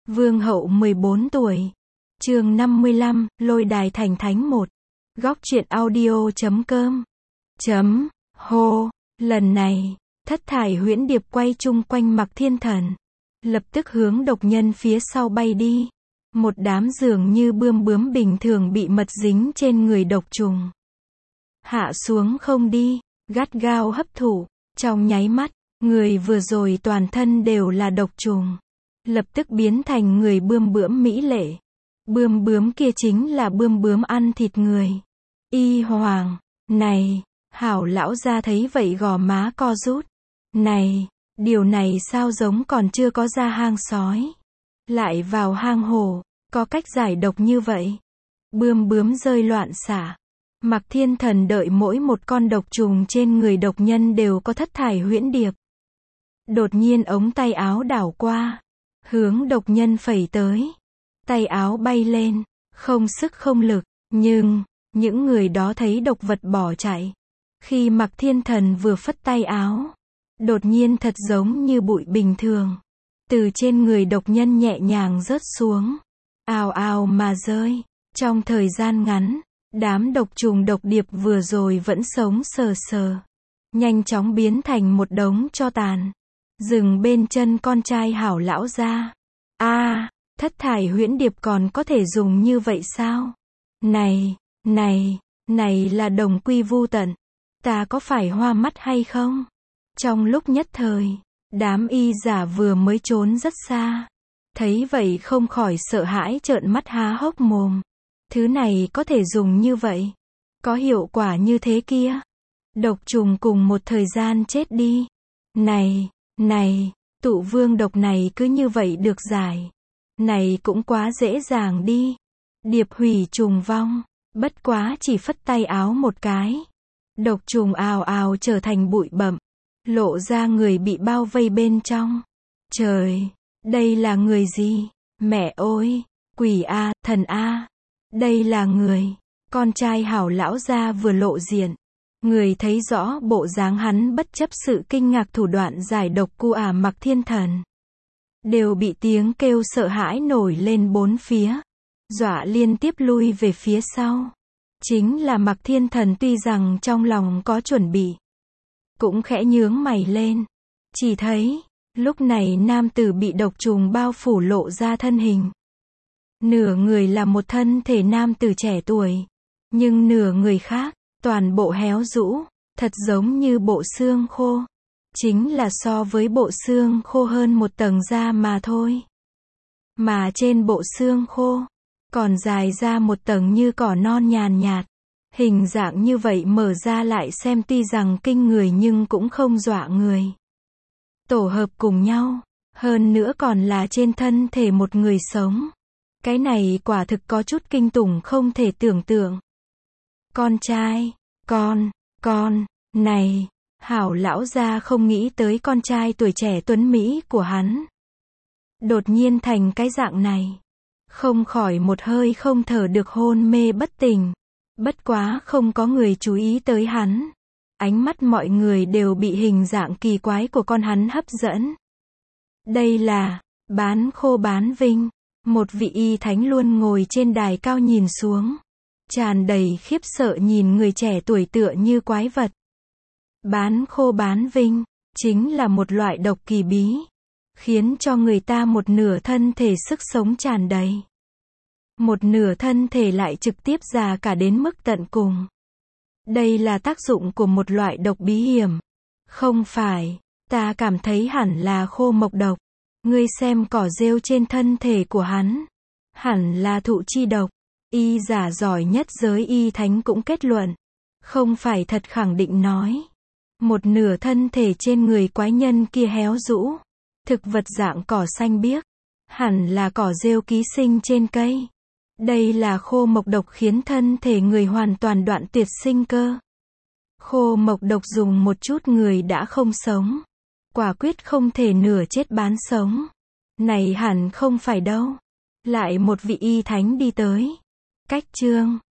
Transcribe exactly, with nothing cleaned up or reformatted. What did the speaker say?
Vương hậu mười bốn tuổi. Chương năm mươi lăm, Lôi đài thành thánh một. Góc truyện audio chấm com. Chấm, hô, lần này, thất thải huyễn điệp quay chung quanh Mạc Thiên Thần. Lập tức hướng độc nhân phía sau bay đi. Một đám dường như bươm bướm bình thường bị mật dính trên người độc trùng. Hạ xuống không đi, gắt gao hấp thụ, trong nháy mắt, người vừa rồi toàn thân đều là độc trùng. Lập tức biến thành người bươm bướm mỹ lệ. Bươm bướm kia chính là bươm bướm ăn thịt người. Y Hoàng, này, Hảo lão gia thấy vậy gò má co rút. Này, điều này sao giống còn chưa có ra hang sói. Lại vào hang hổ, có cách giải độc như vậy. Bươm bướm rơi loạn xả. Mạc Thiên Thần đợi mỗi một con độc trùng trên người độc nhân đều có thất thải huyễn điệp. Đột nhiên ống tay áo đảo qua, hướng độc nhân phẩy tới. Tay áo bay lên, không sức không lực, nhưng, những người đó thấy độc vật bỏ chạy. Khi Mạc Thiên Thần vừa phất tay áo, đột nhiên thật giống như bụi bình thường. Từ trên người độc nhân nhẹ nhàng rớt xuống. Ào ào mà rơi. Trong thời gian ngắn, đám độc trùng độc điệp vừa rồi vẫn sống sờ sờ. Nhanh chóng biến thành một đống tro tàn. Dừng bên chân con trai Hảo lão gia. A, thất thải huyễn điệp còn có thể dùng như vậy sao? Này, này, này là đồng quy vu tận. Ta có phải hoa mắt hay không? Trong lúc nhất thời, đám y giả vừa mới trốn rất xa. Thấy vậy không khỏi sợ hãi trợn mắt há hốc mồm. Thứ này có thể dùng như vậy. Có hiệu quả như thế kia. Độc trùng cùng một thời gian chết đi. Này, này, tụ vương độc này cứ như vậy được giải. Này cũng quá dễ dàng đi. Điệp hủy trùng vong. Bất quá chỉ phất tay áo một cái. Độc trùng ào ào trở thành bụi bặm. Lộ ra người bị bao vây bên trong. Trời, đây là người gì? Mẹ ơi, quỷ a, thần a. Đây là người. Con trai Hảo lão gia vừa lộ diện. Người thấy rõ bộ dáng hắn bất chấp sự kinh ngạc thủ đoạn giải độc của ả Mạc Thiên Thần. Đều bị tiếng kêu sợ hãi nổi lên bốn phía. Dọa liên tiếp lui về phía sau. Chính là Mạc Thiên Thần tuy rằng trong lòng có chuẩn bị. Cũng khẽ nhướng mày lên. Chỉ thấy, lúc này nam tử bị độc trùng bao phủ lộ ra thân hình. Nửa người là một thân thể nam tử trẻ tuổi. Nhưng nửa người khác, toàn bộ héo rũ, thật giống như bộ xương khô. Chính là so với bộ xương khô hơn một tầng da mà thôi. Mà trên bộ xương khô, còn dài ra một tầng như cỏ non nhàn nhạt. Hình dạng như vậy mở ra lại xem tuy rằng kinh người nhưng cũng không dọa người. Tổ hợp cùng nhau, hơn nữa còn là trên thân thể một người sống. Cái này quả thực có chút kinh tủng không thể tưởng tượng. Con trai, con, con, này, Hảo lão gia không nghĩ tới con trai tuổi trẻ tuấn mỹ của hắn. Đột nhiên thành cái dạng này. Không khỏi một hơi không thở được hôn mê bất tỉnh. Bất quá không có người chú ý tới hắn. Ánh mắt mọi người đều bị hình dạng kỳ quái của con hắn hấp dẫn. Đây là, Bán Khô Bán Vinh. Một vị y thánh luôn ngồi trên đài cao nhìn xuống. Tràn đầy khiếp sợ nhìn người trẻ tuổi tựa như quái vật. Bán Khô Bán Vinh, chính là một loại độc kỳ bí. Khiến cho người ta một nửa thân thể sức sống tràn đầy. Một nửa thân thể lại trực tiếp già cả đến mức tận cùng. Đây là tác dụng của một loại độc bí hiểm. Không phải, ta cảm thấy hẳn là khô mộc độc. Ngươi xem cỏ rêu trên thân thể của hắn. Hẳn là thụ chi độc. Y giả giỏi nhất giới y thánh cũng kết luận. Không phải thật khẳng định nói. Một nửa thân thể trên người quái nhân kia héo rũ. Thực vật dạng cỏ xanh biếc. Hẳn là cỏ rêu ký sinh trên cây. Đây là khô mộc độc khiến thân thể người hoàn toàn đoạn tuyệt sinh cơ. Khô mộc độc dùng một chút người đã không sống. Quả quyết không thể nửa chết bán sống. Này hẳn không phải đâu. Lại một vị y thánh đi tới. Cách chương.